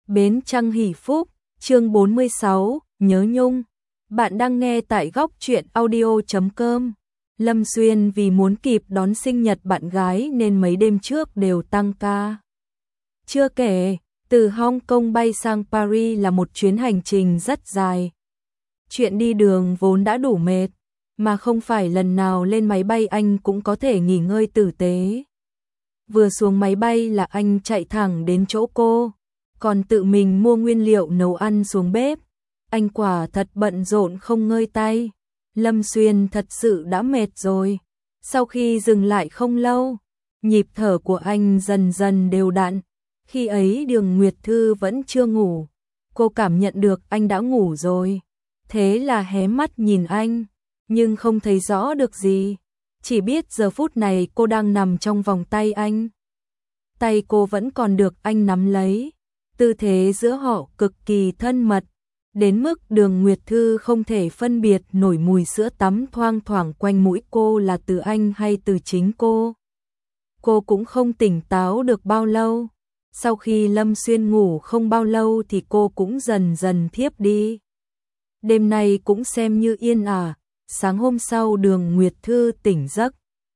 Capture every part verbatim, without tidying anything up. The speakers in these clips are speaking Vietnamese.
Bến Trăng Hỷ Phúc, chương bốn mươi sáu, Nhớ Nhung. Bạn đang nghe tại góc truyện audio chấm com. Lâm Xuyên vì muốn kịp đón sinh nhật bạn gái nên mấy đêm trước đều tăng ca. Chưa kể, từ Hong Kong bay sang Paris là một chuyến hành trình rất dài. Chuyện đi đường vốn đã đủ mệt, mà không phải lần nào lên máy bay anh cũng có thể nghỉ ngơi tử tế. Vừa xuống máy bay là anh chạy thẳng đến chỗ cô, còn tự mình mua nguyên liệu nấu ăn xuống bếp. Anh quả thật bận rộn không ngơi tay. Lâm Xuyên thật sự đã mệt rồi. Sau khi dừng lại không lâu, nhịp thở của anh dần dần đều đặn. Khi ấy Đường Nguyệt Thư vẫn chưa ngủ. Cô cảm nhận được anh đã ngủ rồi. Thế là hé mắt nhìn anh, nhưng không thấy rõ được gì. Chỉ biết giờ phút này cô đang nằm trong vòng tay anh. Tay cô vẫn còn được anh nắm lấy. Tư thế giữa họ cực kỳ thân mật, đến mức Đường Nguyệt Thư không thể phân biệt nổi mùi sữa tắm thoang thoảng quanh mũi cô là từ anh hay từ chính cô. Cô cũng không tỉnh táo được bao lâu. Sau khi Lâm Xuyên ngủ không bao lâu thì cô cũng dần dần thiếp đi. Đêm nay cũng xem như yên ả. Sáng hôm sau Đường Nguyệt Thư tỉnh giấc.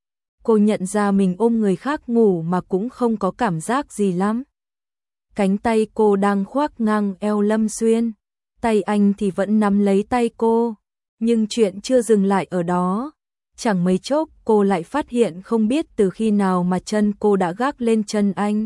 Cô nhận ra mình ôm người khác ngủ mà cũng không có cảm giác gì lắm. Cánh tay cô đang khoác ngang eo Lâm Xuyên, tay anh thì vẫn nắm lấy tay cô, nhưng chuyện chưa dừng lại ở đó. Chẳng mấy chốc cô lại phát hiện không biết từ khi nào mà chân cô đã gác lên chân anh.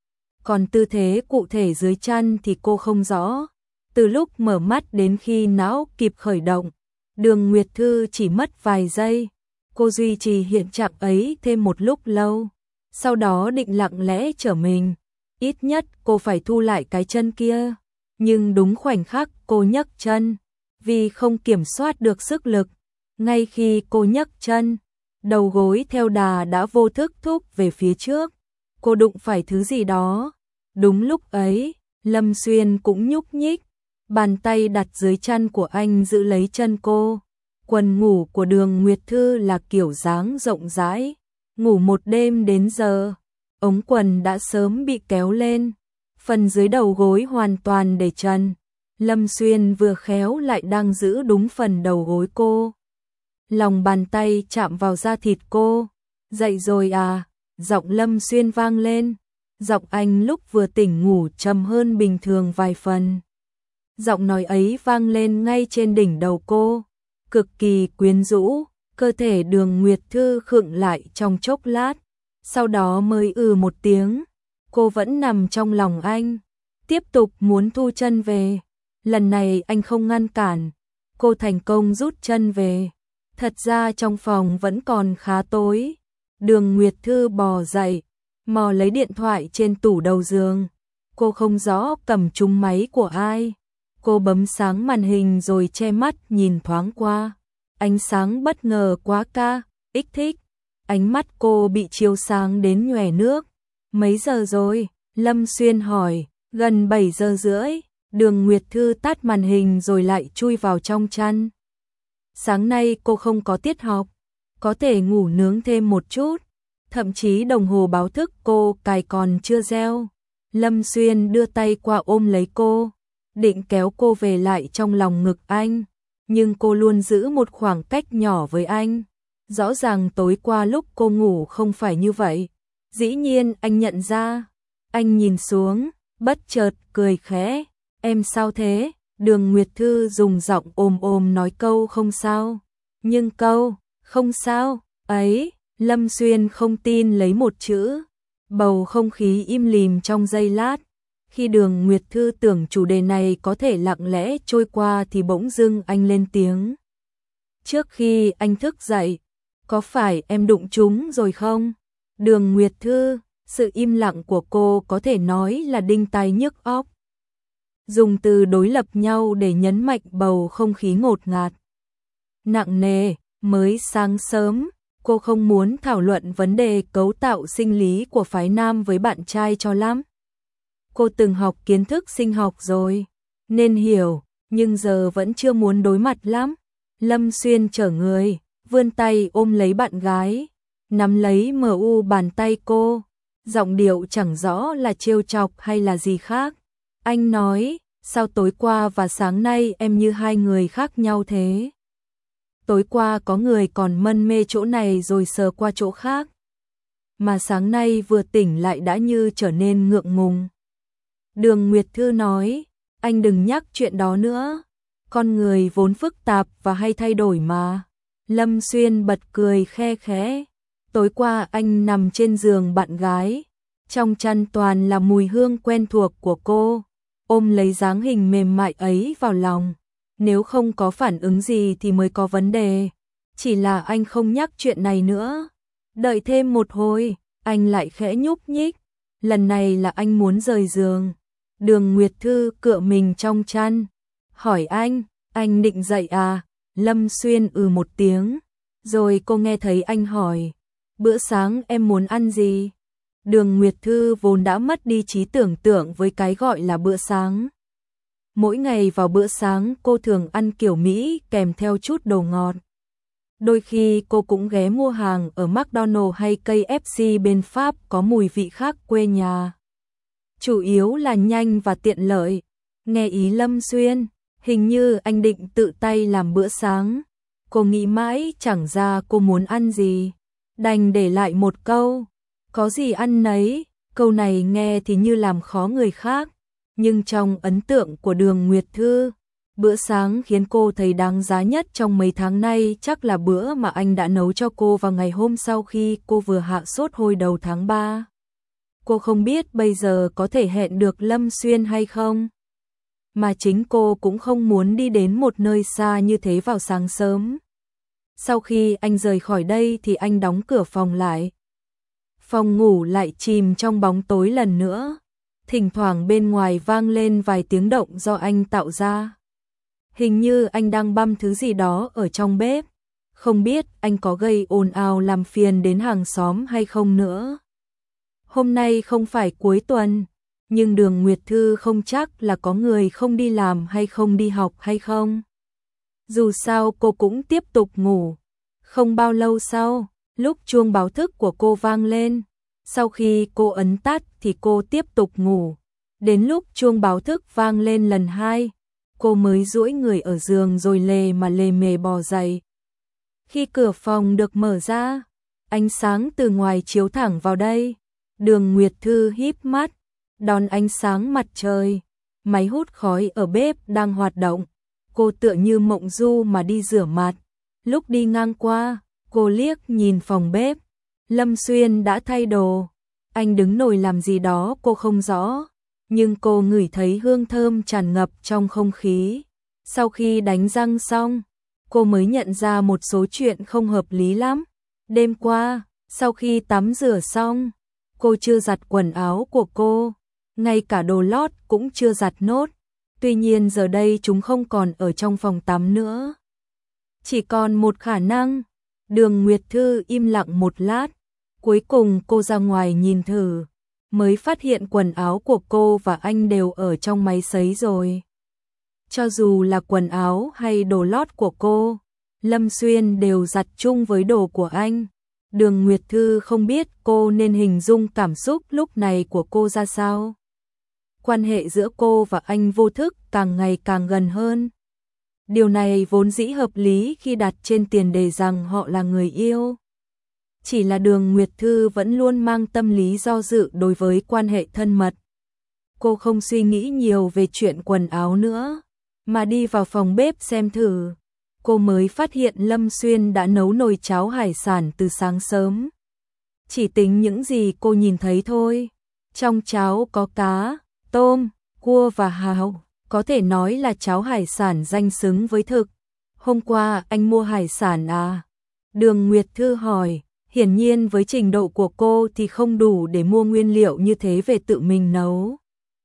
Còn tư thế cụ thể dưới chân thì cô không rõ. Từ lúc mở mắt đến khi não kịp khởi động, Đường Nguyệt Thư chỉ mất vài giây. Cô duy trì hiện trạng ấy thêm một lúc lâu, sau đó định lặng lẽ trở mình. Ít nhất cô phải thu lại cái chân kia. Nhưng đúng khoảnh khắc cô nhấc chân, vì không kiểm soát được sức lực, ngay khi cô nhấc chân, đầu gối theo đà đã vô thức thúc về phía trước. Cô đụng phải thứ gì đó. Đúng lúc ấy, Lâm Xuyên cũng nhúc nhích, bàn tay đặt dưới chân của anh giữ lấy chân cô. Quần ngủ của Đường Nguyệt Thư là kiểu dáng rộng rãi, ngủ một đêm đến giờ, ống quần đã sớm bị kéo lên, phần dưới đầu gối hoàn toàn để trần. Lâm Xuyên vừa khéo lại đang giữ đúng phần đầu gối cô. Lòng bàn tay chạm vào da thịt cô. Dậy rồi à? Giọng Lâm Xuyên vang lên. Giọng anh lúc vừa tỉnh ngủ trầm hơn bình thường vài phần. Giọng nói ấy vang lên ngay trên đỉnh đầu cô, cực kỳ quyến rũ. Cơ thể Đường Nguyệt Thư khựng lại trong chốc lát, sau đó mới ừ một tiếng. Cô vẫn nằm trong lòng anh, tiếp tục muốn thu chân về. Lần này anh không ngăn cản, cô thành công rút chân về. Thật ra trong phòng vẫn còn khá tối. Đường Nguyệt Thư bò dậy, mò lấy điện thoại trên tủ đầu giường. Cô không rõ cầm trúng máy của ai. Cô bấm sáng màn hình rồi che mắt nhìn thoáng qua. Ánh sáng bất ngờ quá ca, ích thích. Ánh mắt cô bị chiếu sáng đến nhòe nước. Mấy giờ rồi? Lâm Xuyên hỏi. Gần bảy giờ rưỡi. Đường Nguyệt Thư tắt màn hình rồi lại chui vào trong chăn. Sáng nay cô không có tiết học, có thể ngủ nướng thêm một chút. Thậm chí đồng hồ báo thức cô cài còn chưa reo. Lâm Xuyên đưa tay qua ôm lấy cô, định kéo cô về lại trong lòng ngực anh, nhưng cô luôn giữ một khoảng cách nhỏ với anh. Rõ ràng tối qua lúc cô ngủ không phải như vậy. Dĩ nhiên anh nhận ra. Anh nhìn xuống, bất chợt cười khẽ. Em sao thế? Đường Nguyệt Thư dùng giọng ôm ôm nói câu không sao. Nhưng câu không sao ấy, Lâm Xuyên không tin lấy một chữ. Bầu không khí im lìm trong giây lát. Khi Đường Nguyệt Thư tưởng chủ đề này có thể lặng lẽ trôi qua thì bỗng dưng anh lên tiếng. Trước khi anh thức dậy, có phải em đụng trúng rồi không? Đường Nguyệt Thư, sự im lặng của cô có thể nói là đinh tai nhức óc. Dùng từ đối lập nhau để nhấn mạnh bầu không khí ngột ngạt, nặng nề. Mới sáng sớm, cô không muốn thảo luận vấn đề cấu tạo sinh lý của phái nam với bạn trai cho lắm. Cô từng học kiến thức sinh học rồi, nên hiểu, nhưng giờ vẫn chưa muốn đối mặt lắm. Lâm Xuyên trở người, vươn tay ôm lấy bạn gái, nắm lấy mờ u bàn tay cô. Giọng điệu chẳng rõ là trêu chọc hay là gì khác. Anh nói, sao tối qua và sáng nay em như hai người khác nhau thế? Tối qua có người còn mân mê chỗ này rồi sờ qua chỗ khác. Mà sáng nay vừa tỉnh lại đã như trở nên ngượng ngùng. Đường Nguyệt Thư nói, anh đừng nhắc chuyện đó nữa. Con người vốn phức tạp và hay thay đổi mà. Lâm Xuyên bật cười khe khẽ. Tối qua anh nằm trên giường bạn gái. Trong chăn toàn là mùi hương quen thuộc của cô. Ôm lấy dáng hình mềm mại ấy vào lòng. Nếu không có phản ứng gì thì mới có vấn đề. Chỉ là anh không nhắc chuyện này nữa. Đợi thêm một hồi, anh lại khẽ nhúc nhích. Lần này là anh muốn rời giường. Đường Nguyệt Thư cựa mình trong chăn. Hỏi anh, anh định dậy à? Lâm Xuyên ừ một tiếng. Rồi cô nghe thấy anh hỏi, bữa sáng em muốn ăn gì? Đường Nguyệt Thư vốn đã mất đi trí tưởng tượng với cái gọi là bữa sáng. Mỗi ngày vào bữa sáng cô thường ăn kiểu Mỹ kèm theo chút đồ ngọt. Đôi khi cô cũng ghé mua hàng ở McDonald's hay ca ép xê bên Pháp có mùi vị khác quê nhà. Chủ yếu là nhanh và tiện lợi. Nghe ý Lâm Xuyên, hình như anh định tự tay làm bữa sáng. Cô nghĩ mãi chẳng ra cô muốn ăn gì. Đành để lại một câu, có gì ăn nấy. Câu này nghe thì như làm khó người khác. Nhưng trong ấn tượng của Đường Nguyệt Thư, bữa sáng khiến cô thấy đáng giá nhất trong mấy tháng nay chắc là bữa mà anh đã nấu cho cô vào ngày hôm sau khi cô vừa hạ sốt hồi đầu tháng ba. Cô không biết bây giờ có thể hẹn được Lâm Xuyên hay không. Mà chính cô cũng không muốn đi đến một nơi xa như thế vào sáng sớm. Sau khi anh rời khỏi đây thì anh đóng cửa phòng lại. Phòng ngủ lại chìm trong bóng tối lần nữa. Thỉnh thoảng bên ngoài vang lên vài tiếng động do anh tạo ra. Hình như anh đang băm thứ gì đó ở trong bếp. Không biết anh có gây ồn ào làm phiền đến hàng xóm hay không nữa. Hôm nay không phải cuối tuần, nhưng Đường Nguyệt Thư không chắc là có người không đi làm hay không đi học hay không. Dù sao cô cũng tiếp tục ngủ. Không bao lâu sau, lúc chuông báo thức của cô vang lên, sau khi cô ấn tắt thì cô tiếp tục ngủ. Đến lúc chuông báo thức vang lên lần hai, cô mới duỗi người ở giường rồi lề mà lề mề bò dậy. Khi cửa phòng được mở ra, ánh sáng từ ngoài chiếu thẳng vào đây. Đường Nguyệt Thư híp mắt, đón ánh sáng mặt trời. Máy hút khói ở bếp đang hoạt động. Cô tựa như mộng du mà đi rửa mặt. Lúc đi ngang qua, cô liếc nhìn phòng bếp. Lâm Xuyên đã thay đồ. Anh đứng nồi làm gì đó cô không rõ. Nhưng cô ngửi thấy hương thơm tràn ngập trong không khí. Sau khi đánh răng xong, cô mới nhận ra một số chuyện không hợp lý lắm. Đêm qua, sau khi tắm rửa xong, cô chưa giặt quần áo của cô. Ngay cả đồ lót cũng chưa giặt nốt. Tuy nhiên giờ đây chúng không còn ở trong phòng tắm nữa. Chỉ còn một khả năng. Đường Nguyệt Thư im lặng một lát. Cuối cùng cô ra ngoài nhìn thử. Mới phát hiện quần áo của cô và anh đều ở trong máy sấy rồi. Cho dù là quần áo hay đồ lót của cô, Lâm Xuyên đều giặt chung với đồ của anh. Đường Nguyệt Thư không biết cô nên hình dung cảm xúc lúc này của cô ra sao. Quan hệ giữa cô và anh vô thức càng ngày càng gần hơn. Điều này vốn dĩ hợp lý khi đặt trên tiền đề rằng họ là người yêu. Chỉ là Đường Nguyệt Thư vẫn luôn mang tâm lý do dự đối với quan hệ thân mật. Cô không suy nghĩ nhiều về chuyện quần áo nữa, mà đi vào phòng bếp xem thử. Cô mới phát hiện Lâm Xuyên đã nấu nồi cháo hải sản từ sáng sớm. Chỉ tính những gì cô nhìn thấy thôi. Trong cháo có cá, tôm, cua và hàu. Có thể nói là cháo hải sản danh xứng với thực. Hôm qua anh mua hải sản à? Đường Nguyệt Thư hỏi. Hiển nhiên với trình độ của cô thì không đủ để mua nguyên liệu như thế về tự mình nấu.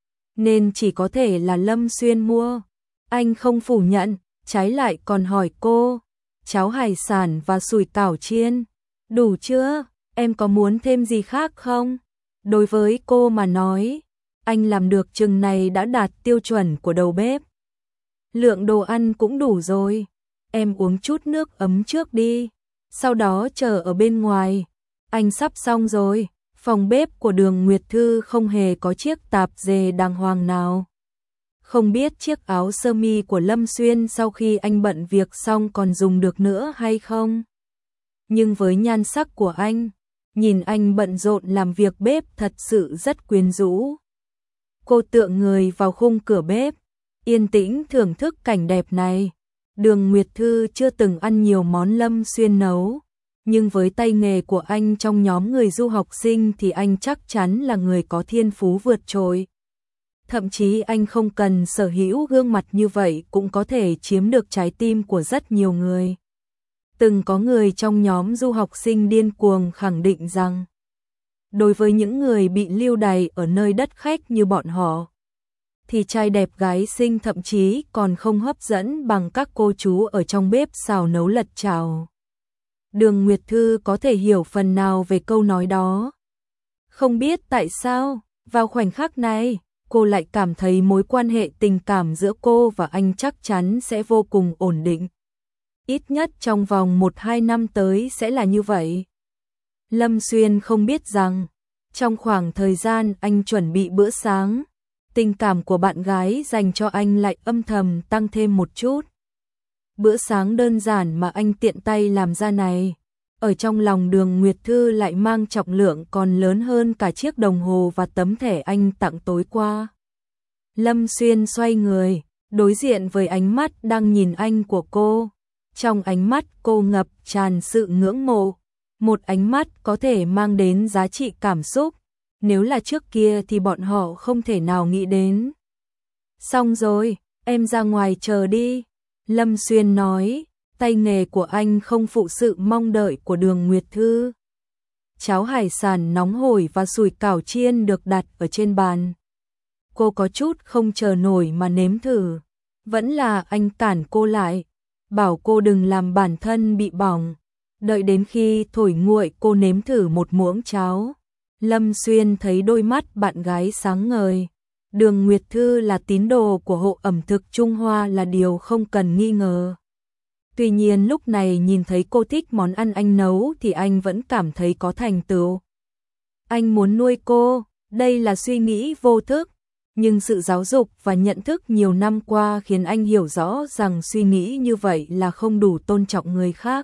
Nên chỉ có thể là Lâm Xuyên mua. Anh không phủ nhận, trái lại còn hỏi cô. Cháo hải sản và sủi cảo chiên. Đủ chưa? Em có muốn thêm gì khác không? Đối với cô mà nói, anh làm được chừng này đã đạt tiêu chuẩn của đầu bếp. Lượng đồ ăn cũng đủ rồi. Em uống chút nước ấm trước đi. Sau đó chờ ở bên ngoài. Anh sắp xong rồi. Phòng bếp của Đường Nguyệt Thư không hề có chiếc tạp dề đàng hoàng nào. Không biết chiếc áo sơ mi của Lâm Xuyên sau khi anh bận việc xong còn dùng được nữa hay không. Nhưng với nhan sắc của anh, nhìn anh bận rộn làm việc bếp thật sự rất quyến rũ. Cô tựa người vào khung cửa bếp, yên tĩnh thưởng thức cảnh đẹp này. Đường Nguyệt Thư chưa từng ăn nhiều món Lâm Xuyên nấu, nhưng với tay nghề của anh trong nhóm người du học sinh thì anh chắc chắn là người có thiên phú vượt trội. Thậm chí anh không cần sở hữu gương mặt như vậy cũng có thể chiếm được trái tim của rất nhiều người. Từng có người trong nhóm du học sinh điên cuồng khẳng định rằng, đối với những người bị lưu đày ở nơi đất khách như bọn họ, thì trai đẹp gái xinh thậm chí còn không hấp dẫn bằng các cô chú ở trong bếp xào nấu lật chảo. Đường Nguyệt Thư có thể hiểu phần nào về câu nói đó. Không biết tại sao, vào khoảnh khắc này, cô lại cảm thấy mối quan hệ tình cảm giữa cô và anh chắc chắn sẽ vô cùng ổn định. Ít nhất trong vòng một hai năm tới sẽ là như vậy. Lâm Xuyên không biết rằng, trong khoảng thời gian anh chuẩn bị bữa sáng, tình cảm của bạn gái dành cho anh lại âm thầm tăng thêm một chút. Bữa sáng đơn giản mà anh tiện tay làm ra này, ở trong lòng Đường Nguyệt Thư lại mang trọng lượng còn lớn hơn cả chiếc đồng hồ và tấm thẻ anh tặng tối qua. Lâm Xuyên xoay người, đối diện với ánh mắt đang nhìn anh của cô. Trong ánh mắt cô ngập tràn sự ngưỡng mộ, một ánh mắt có thể mang đến giá trị cảm xúc. Nếu là trước kia thì bọn họ không thể nào nghĩ đến. Xong rồi, em ra ngoài chờ đi. Lâm Xuyên nói, tay nghề của anh không phụ sự mong đợi của Đường Nguyệt Thư. Cháo hải sản nóng hổi và sủi cảo chiên được đặt ở trên bàn. Cô có chút không chờ nổi mà nếm thử. Vẫn là anh cản cô lại, bảo cô đừng làm bản thân bị bỏng. Đợi đến khi thổi nguội cô nếm thử một muỗng cháo. Lâm Xuyên thấy đôi mắt bạn gái sáng ngời. Đường Nguyệt Thư là tín đồ của hộ ẩm thực Trung Hoa là điều không cần nghi ngờ. Tuy nhiên lúc này nhìn thấy cô thích món ăn anh nấu thì anh vẫn cảm thấy có thành tựu. Anh muốn nuôi cô, đây là suy nghĩ vô thức. Nhưng sự giáo dục và nhận thức nhiều năm qua khiến anh hiểu rõ rằng suy nghĩ như vậy là không đủ tôn trọng người khác.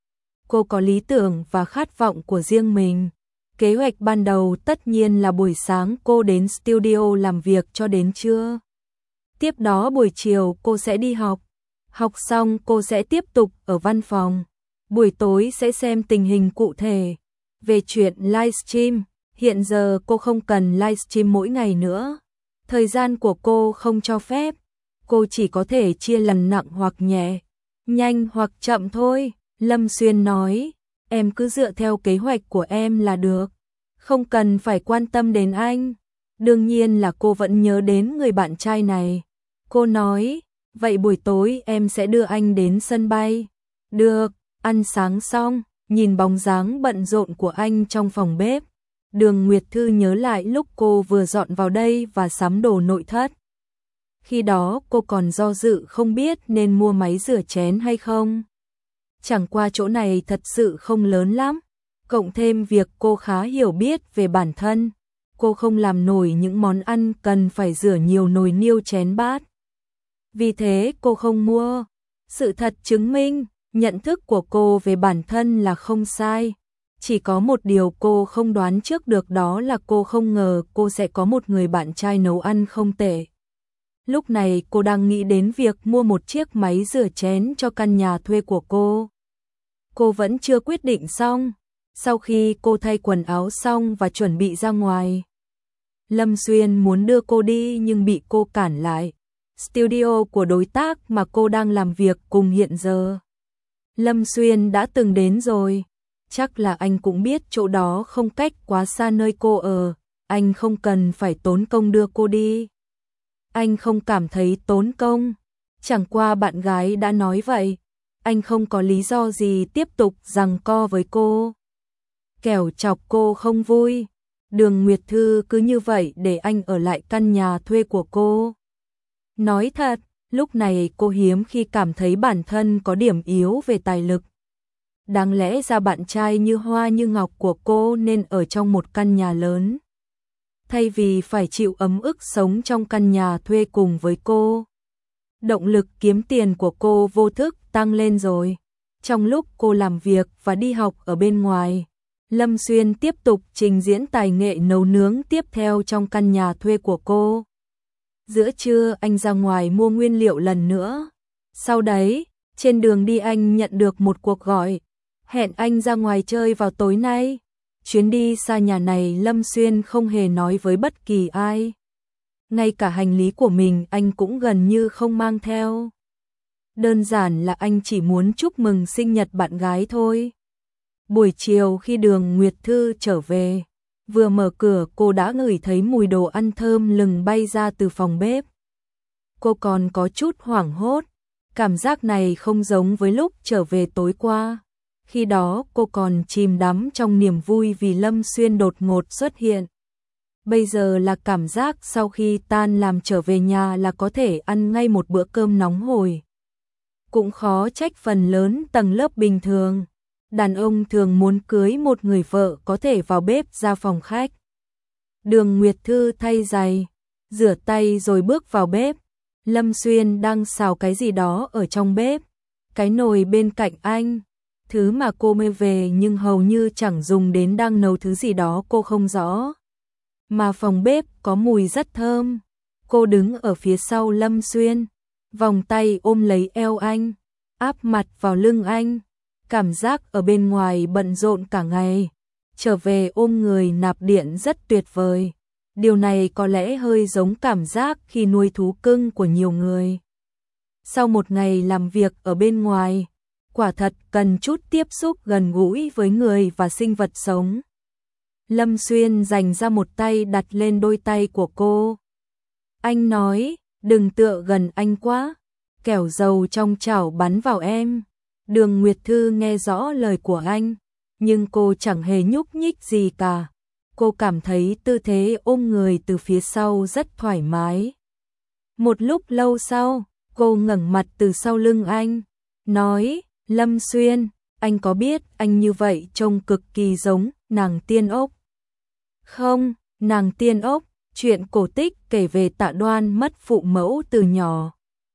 Cô có lý tưởng và khát vọng của riêng mình. Kế hoạch ban đầu tất nhiên là buổi sáng cô đến studio làm việc cho đến trưa. Tiếp đó buổi chiều cô sẽ đi học. Học xong cô sẽ tiếp tục ở văn phòng. Buổi tối sẽ xem tình hình cụ thể. Về chuyện livestream, hiện giờ cô không cần livestream mỗi ngày nữa. Thời gian của cô không cho phép. Cô chỉ có thể chia lần nặng hoặc nhẹ, nhanh hoặc chậm thôi. Lâm Xuyên nói, em cứ dựa theo kế hoạch của em là được. Không cần phải quan tâm đến anh. Đương nhiên là cô vẫn nhớ đến người bạn trai này. Cô nói, vậy buổi tối em sẽ đưa anh đến sân bay. Được, ăn sáng xong, nhìn bóng dáng bận rộn của anh trong phòng bếp. Đường Nguyệt Thư nhớ lại lúc cô vừa dọn vào đây và sắm đồ nội thất. Khi đó cô còn do dự không biết nên mua máy rửa chén hay không. Chẳng qua chỗ này thật sự không lớn lắm. Cộng thêm việc cô khá hiểu biết về bản thân. Cô không làm nổi những món ăn cần phải rửa nhiều nồi niêu chén bát. Vì thế cô không mua. Sự thật chứng minh, nhận thức của cô về bản thân là không sai. Chỉ có một điều cô không đoán trước được đó là cô không ngờ cô sẽ có một người bạn trai nấu ăn không tệ. Lúc này cô đang nghĩ đến việc mua một chiếc máy rửa chén cho căn nhà thuê của cô. Cô vẫn chưa quyết định xong. Sau khi cô thay quần áo xong và chuẩn bị ra ngoài, Lâm Xuyên muốn đưa cô đi nhưng bị cô cản lại. Studio của đối tác mà cô đang làm việc cùng hiện giờ, Lâm Xuyên đã từng đến rồi. Chắc là anh cũng biết chỗ đó không cách quá xa nơi cô ở. Anh không cần phải tốn công đưa cô đi. Anh không cảm thấy tốn công. Chẳng qua bạn gái đã nói vậy. Anh không có lý do gì tiếp tục giằng co với cô. Kẻo chọc cô không vui. Đường Nguyệt Thư cứ như vậy để anh ở lại căn nhà thuê của cô. Nói thật, lúc này cô hiếm khi cảm thấy bản thân có điểm yếu về tài lực. Đáng lẽ ra bạn trai như hoa như ngọc của cô nên ở trong một căn nhà lớn. thay vì phải chịu ấm ức sống trong căn nhà thuê cùng với cô. Động lực kiếm tiền của cô vô thức tăng lên rồi. Trong lúc cô làm việc và đi học ở bên ngoài, Lâm Xuyên tiếp tục trình diễn tài nghệ nấu nướng tiếp theo trong căn nhà thuê của cô. Giữa trưa anh ra ngoài mua nguyên liệu lần nữa. Sau đấy, trên đường đi anh nhận được một cuộc gọi, hẹn anh ra ngoài chơi vào tối nay. Chuyến đi xa nhà này Lâm Xuyên không hề nói với bất kỳ ai. Ngay cả hành lý của mình anh cũng gần như không mang theo. Đơn giản là anh chỉ muốn chúc mừng sinh nhật bạn gái thôi. Buổi chiều khi Đường Nguyệt Thư trở về, vừa mở cửa cô đã ngửi thấy mùi đồ ăn thơm lừng bay ra từ phòng bếp. Cô còn có chút hoảng hốt, cảm giác này không giống với lúc trở về tối qua. Khi đó cô còn chìm đắm trong niềm vui vì Lâm Xuyên đột ngột xuất hiện. Bây giờ là cảm giác sau khi tan làm trở về nhà là có thể ăn ngay một bữa cơm nóng hổi. Cũng khó trách phần lớn tầng lớp bình thường. Đàn ông thường muốn cưới một người vợ có thể vào bếp ra phòng khách. Đường Nguyệt Thư thay giày, rửa tay rồi bước vào bếp. Lâm Xuyên đang xào cái gì đó ở trong bếp. Cái nồi bên cạnh anh, thứ mà cô mới về nhưng hầu như chẳng dùng đến, đang nấu thứ gì đó cô không rõ. Mà phòng bếp có mùi rất thơm. Cô đứng ở phía sau Lâm Xuyên, vòng tay ôm lấy eo anh, áp mặt vào lưng anh. Cảm giác ở bên ngoài bận rộn cả ngày, trở về ôm người nạp điện rất tuyệt vời. Điều này có lẽ hơi giống cảm giác khi nuôi thú cưng của nhiều người. Sau một ngày làm việc ở bên ngoài, quả thật cần chút tiếp xúc gần gũi với người và sinh vật sống. Lâm Xuyên dành ra một tay đặt lên đôi tay của cô. Anh nói, đừng tựa gần anh quá, kẻo dầu trong chảo bắn vào em. Đường Nguyệt Thư nghe rõ lời của anh, nhưng cô chẳng hề nhúc nhích gì cả. Cô cảm thấy tư thế ôm người từ phía sau rất thoải mái. Một lúc lâu sau, cô ngẩng mặt từ sau lưng anh, nói, Lâm Xuyên, anh có biết anh như vậy trông cực kỳ giống nàng tiên ốc. Không, nàng tiên ốc, chuyện cổ tích kể về Tạ Đoan mất phụ mẫu từ nhỏ.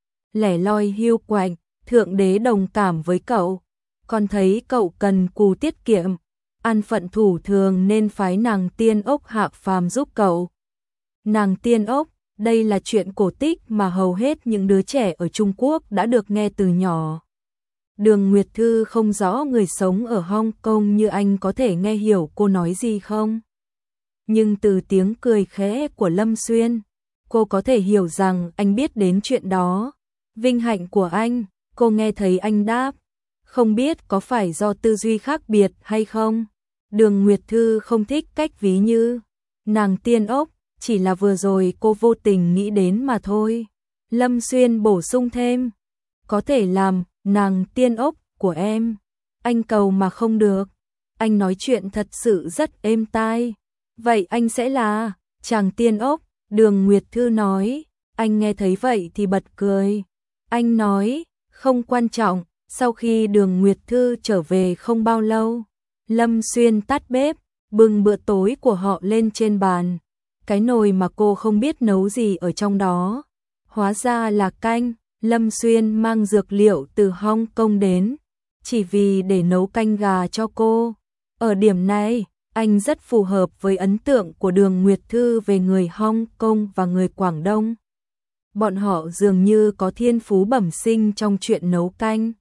Lẻ loi hiu quạnh, thượng đế đồng cảm với cậu, còn thấy cậu cần cù tiết kiệm, ăn phận thủ thường nên phái nàng tiên ốc hạ phàm giúp cậu. Nàng tiên ốc, đây là chuyện cổ tích mà hầu hết những đứa trẻ ở Trung Quốc đã được nghe từ nhỏ. Đường Nguyệt Thư không rõ người sống ở Hong Kong như anh có thể nghe hiểu cô nói gì không? Nhưng từ tiếng cười khẽ của Lâm Xuyên, cô có thể hiểu rằng anh biết đến chuyện đó. Vinh hạnh của anh, cô nghe thấy anh đáp. Không biết có phải do tư duy khác biệt hay không? Đường Nguyệt Thư không thích cách ví như nàng tiên ốc, chỉ là vừa rồi cô vô tình nghĩ đến mà thôi. Lâm Xuyên bổ sung thêm, có thể làm nàng tiên ốc của em. Anh cầu mà không được. Anh nói chuyện thật sự rất êm tai. Vậy anh sẽ là chàng tiên ốc. Đường Nguyệt Thư nói. Anh nghe thấy vậy thì bật cười. Anh nói, không quan trọng. Sau khi Đường Nguyệt Thư trở về không bao lâu, Lâm Xuyên tắt bếp, bưng bữa tối của họ lên trên bàn. Cái nồi mà cô không biết nấu gì ở trong đó, hóa ra là canh. Lâm Xuyên mang dược liệu từ Hong Kong đến, chỉ vì để nấu canh gà cho cô. Ở điểm này, anh rất phù hợp với ấn tượng của Đường Nguyệt Thư về người Hong Kong và người Quảng Đông. Bọn họ dường như có thiên phú bẩm sinh trong chuyện nấu canh.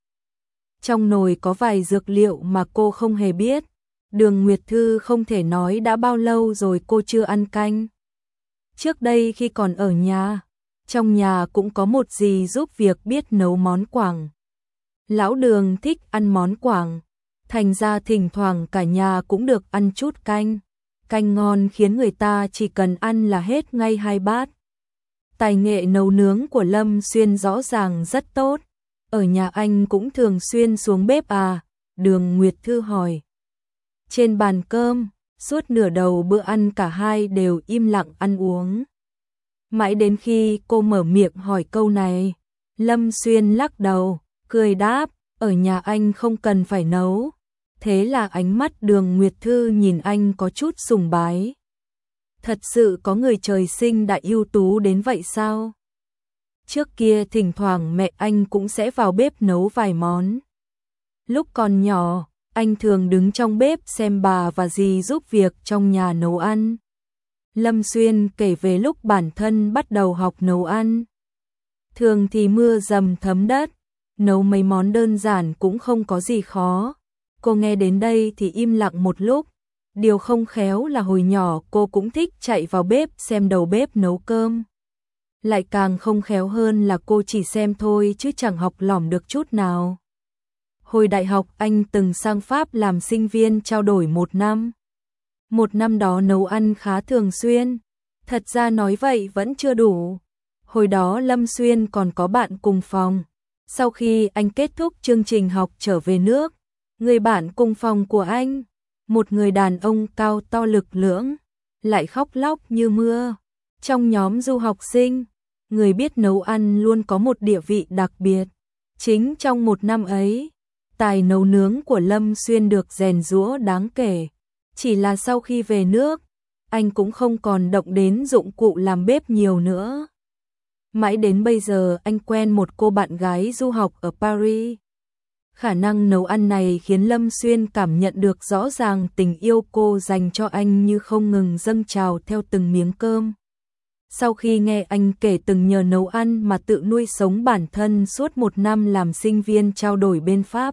Trong nồi có vài dược liệu mà cô không hề biết. Đường Nguyệt Thư không thể nói đã bao lâu rồi cô chưa ăn canh. Trước đây khi còn ở nhà, trong nhà cũng có một dì giúp việc biết nấu món Quảng. Lão Đường thích ăn món Quảng, thành ra thỉnh thoảng cả nhà cũng được ăn chút canh. Canh ngon khiến người ta chỉ cần ăn là hết ngay hai bát. Tài nghệ nấu nướng của Lâm Xuyên rõ ràng rất tốt. Ở nhà anh cũng thường xuyên xuống bếp à? Đường Nguyệt Thư hỏi. Trên bàn cơm, suốt nửa đầu bữa ăn cả hai đều im lặng ăn uống. Mãi đến khi cô mở miệng hỏi câu này, Lâm Xuyên lắc đầu, cười đáp, ở nhà anh không cần phải nấu. Thế là ánh mắt Đường Nguyệt Thư nhìn anh có chút sùng bái. Thật sự có người trời sinh đã ưu tú đến vậy sao? Trước kia thỉnh thoảng mẹ anh cũng sẽ vào bếp nấu vài món. Lúc còn nhỏ, anh thường đứng trong bếp xem bà và dì giúp việc trong nhà nấu ăn. Lâm Xuyên kể về lúc bản thân bắt đầu học nấu ăn. Thường thì mưa dầm thấm đất, nấu mấy món đơn giản cũng không có gì khó. Cô nghe đến đây thì im lặng một lúc. Điều không khéo là hồi nhỏ cô cũng thích chạy vào bếp xem đầu bếp nấu cơm. Lại càng không khéo hơn là cô chỉ xem thôi chứ chẳng học lỏm được chút nào. Hồi đại học anh từng sang Pháp làm sinh viên trao đổi một năm. Một năm đó nấu ăn khá thường xuyên. Thật ra nói vậy vẫn chưa đủ. Hồi đó Lâm Xuyên còn có bạn cùng phòng. Sau khi anh kết thúc chương trình học trở về nước, người bạn cùng phòng của anh, một người đàn ông cao to lực lưỡng, lại khóc lóc như mưa. Trong nhóm du học sinh, người biết nấu ăn luôn có một địa vị đặc biệt. Chính trong một năm ấy, tài nấu nướng của Lâm Xuyên được rèn giũa đáng kể. Chỉ là sau khi về nước, anh cũng không còn động đến dụng cụ làm bếp nhiều nữa. Mãi đến bây giờ anh quen một cô bạn gái du học ở Paris. Khả năng nấu ăn này khiến Lâm Xuyên cảm nhận được rõ ràng tình yêu cô dành cho anh như không ngừng dâng trào theo từng miếng cơm. Sau khi nghe anh kể từng nhờ nấu ăn mà tự nuôi sống bản thân suốt một năm làm sinh viên trao đổi bên Pháp,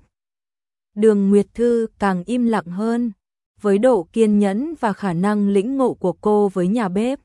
Đường Nguyệt Thư càng im lặng hơn. Với độ kiên nhẫn và khả năng lĩnh ngộ của cô với nhà bếp,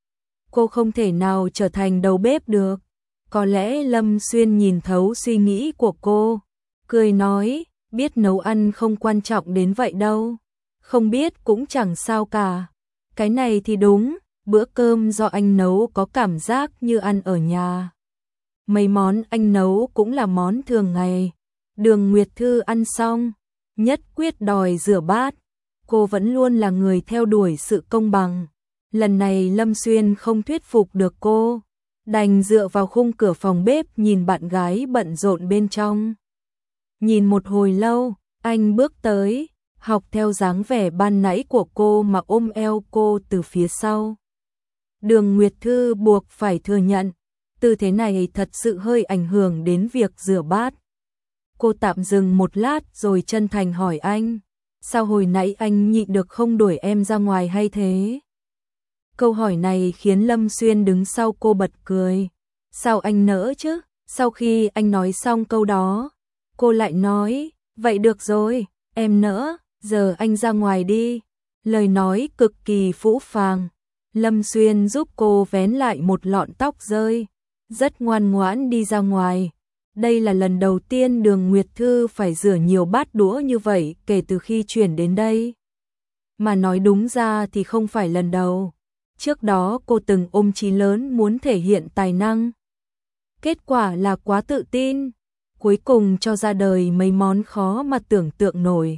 cô không thể nào trở thành đầu bếp được. Có lẽ Lâm Xuyên nhìn thấu suy nghĩ của cô, cười nói, biết nấu ăn không quan trọng đến vậy đâu. Không biết cũng chẳng sao cả. Cái này thì đúng, bữa cơm do anh nấu có cảm giác như ăn ở nhà. Mấy món anh nấu cũng là món thường ngày. Đường Nguyệt Thư ăn xong, nhất quyết đòi rửa bát. Cô vẫn luôn là người theo đuổi sự công bằng. Lần này Lâm Xuyên không thuyết phục được cô, đành dựa vào khung cửa phòng bếp nhìn bạn gái bận rộn bên trong. Nhìn một hồi lâu, anh bước tới, học theo dáng vẻ ban nãy của cô mà ôm eo cô từ phía sau. Đường Nguyệt Thư buộc phải thừa nhận, tư thế này thật sự hơi ảnh hưởng đến việc rửa bát. Cô tạm dừng một lát rồi chân thành hỏi anh, sao hồi nãy anh nhịn được không đuổi em ra ngoài hay thế? Câu hỏi này khiến Lâm Xuyên đứng sau cô bật cười. Sao anh nỡ chứ? Sau khi anh nói xong câu đó, cô lại nói, vậy được rồi, em nỡ, giờ anh ra ngoài đi. Lời nói cực kỳ phũ phàng. Lâm Xuyên giúp cô vén lại một lọn tóc rơi, rất ngoan ngoãn đi ra ngoài. Đây là lần đầu tiên Đường Nguyệt Thư phải rửa nhiều bát đũa như vậy kể từ khi chuyển đến đây. Mà nói đúng ra thì không phải lần đầu. Trước đó cô từng ôm chí lớn muốn thể hiện tài năng. Kết quả là quá tự tin, cuối cùng cho ra đời mấy món khó mà tưởng tượng nổi.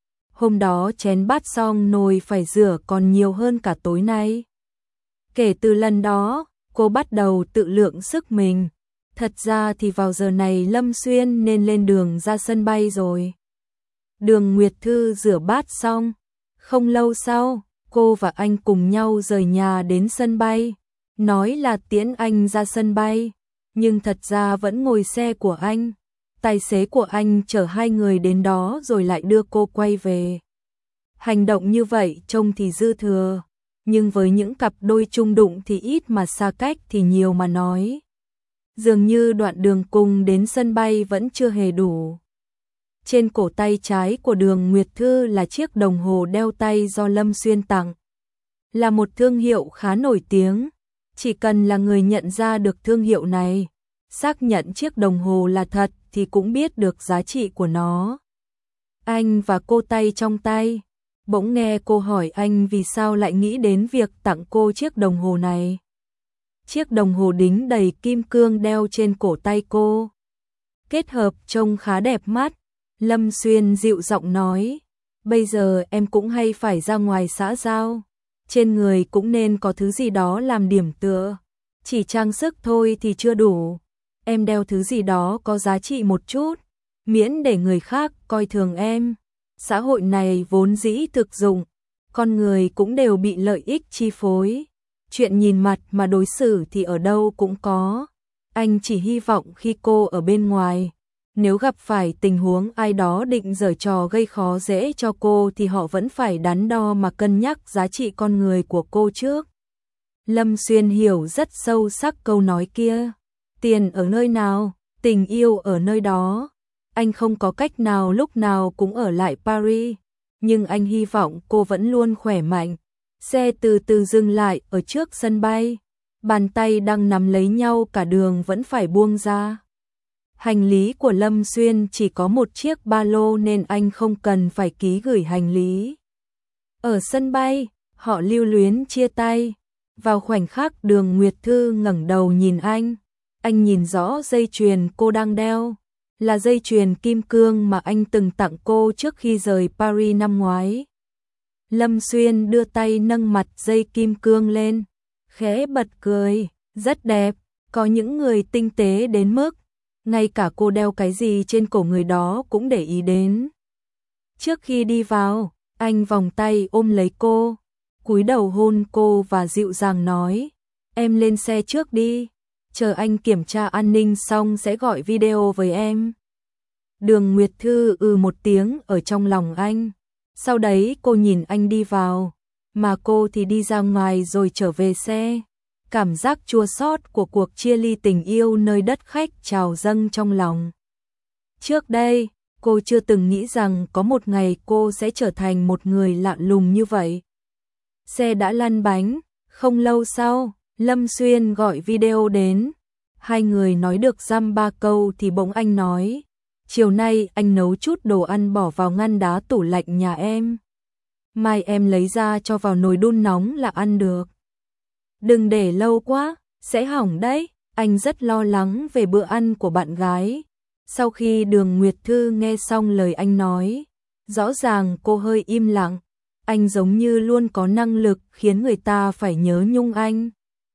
Hôm đó chén bát xong nồi phải rửa còn nhiều hơn cả tối nay. Kể từ lần đó, cô bắt đầu tự lượng sức mình. Thật ra thì vào giờ này Lâm Xuyên nên lên đường ra sân bay rồi. Đường Nguyệt Thư rửa bát xong. Không lâu sau, cô và anh cùng nhau rời nhà đến sân bay. Nói là tiễn anh ra sân bay, nhưng thật ra vẫn ngồi xe của anh. Tài xế của anh chở hai người đến đó rồi lại đưa cô quay về. Hành động như vậy trông thì dư thừa, nhưng với những cặp đôi chung đụng thì ít mà xa cách thì nhiều mà nói. Dường như đoạn đường cùng đến sân bay vẫn chưa hề đủ. Trên cổ tay trái của Đường Nguyệt Thư là chiếc đồng hồ đeo tay do Lâm Xuyên tặng. Là một thương hiệu khá nổi tiếng, chỉ cần là người nhận ra được thương hiệu này, xác nhận chiếc đồng hồ là thật thì cũng biết được giá trị của nó. Anh và cô tay trong tay, bỗng nghe cô hỏi anh vì sao lại nghĩ đến việc tặng cô chiếc đồng hồ này. Chiếc đồng hồ đính đầy kim cương đeo trên cổ tay cô, kết hợp trông khá đẹp mắt. Lâm Xuyên dịu giọng nói, bây giờ em cũng hay phải ra ngoài xã giao, trên người cũng nên có thứ gì đó làm điểm tựa, chỉ trang sức thôi thì chưa đủ, em đeo thứ gì đó có giá trị một chút, miễn để người khác coi thường em. Xã hội này vốn dĩ thực dụng, con người cũng đều bị lợi ích chi phối. Chuyện nhìn mặt mà đối xử thì ở đâu cũng có. Anh chỉ hy vọng khi cô ở bên ngoài, nếu gặp phải tình huống ai đó định giở trò gây khó dễ cho cô thì họ vẫn phải đắn đo mà cân nhắc giá trị con người của cô trước. Lâm Xuyên hiểu rất sâu sắc câu nói kia. Tiền ở nơi nào, tình yêu ở nơi đó. Anh không có cách nào lúc nào cũng ở lại Paris, nhưng anh hy vọng cô vẫn luôn khỏe mạnh. Xe từ từ dừng lại ở trước sân bay. Bàn tay đang nắm lấy nhau cả đường vẫn phải buông ra. Hành lý của Lâm Xuyên chỉ có một chiếc ba lô nên anh không cần phải ký gửi hành lý. Ở sân bay, họ lưu luyến chia tay. Vào khoảnh khắc Đường Nguyệt Thư ngẩng đầu nhìn anh, anh nhìn rõ dây chuyền cô đang đeo, là dây chuyền kim cương mà anh từng tặng cô trước khi rời Paris năm ngoái. Lâm Xuyên đưa tay nâng mặt dây kim cương lên, khẽ bật cười, rất đẹp, có những người tinh tế đến mức ngay cả cô đeo cái gì trên cổ người đó cũng để ý đến. Trước khi đi vào, anh vòng tay ôm lấy cô, cúi đầu hôn cô và dịu dàng nói, em lên xe trước đi, chờ anh kiểm tra an ninh xong sẽ gọi video với em. Đường Nguyệt Thư ừ một tiếng ở trong lòng anh, sau đấy cô nhìn anh đi vào, mà cô thì đi ra ngoài rồi trở về xe. Cảm giác chua xót của cuộc chia ly tình yêu nơi đất khách trào dâng trong lòng. Trước đây, cô chưa từng nghĩ rằng có một ngày cô sẽ trở thành một người lạ lùng như vậy. Xe đã lăn bánh, không lâu sau, Lâm Xuyên gọi video đến. Hai người nói được dăm ba câu thì bỗng anh nói, chiều nay anh nấu chút đồ ăn bỏ vào ngăn đá tủ lạnh nhà em. Mai em lấy ra cho vào nồi đun nóng là ăn được. Đừng để lâu quá, sẽ hỏng đấy. Anh rất lo lắng về bữa ăn của bạn gái. Sau khi Đường Nguyệt Thư nghe xong lời anh nói, rõ ràng cô hơi im lặng. Anh giống như luôn có năng lực khiến người ta phải nhớ nhung anh.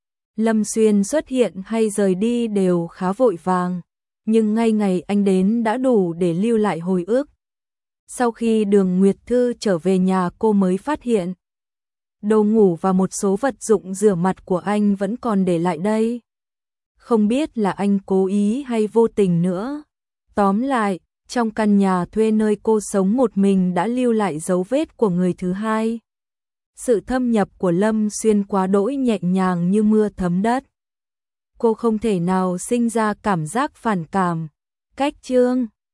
Lâm Xuyên xuất hiện hay rời đi đều khá vội vàng, nhưng ngay ngày anh đến đã đủ để lưu lại hồi ức. Sau khi Đường Nguyệt Thư trở về nhà cô mới phát hiện đồ ngủ và một số vật dụng rửa mặt của anh vẫn còn để lại đây. Không biết là anh cố ý hay vô tình nữa. Tóm lại, trong căn nhà thuê nơi cô sống một mình đã lưu lại dấu vết của người thứ hai. Sự thâm nhập của Lâm Xuyên quá đỗi nhẹ nhàng như mưa thấm đất. Cô không thể nào sinh ra cảm giác phản cảm. Cách chương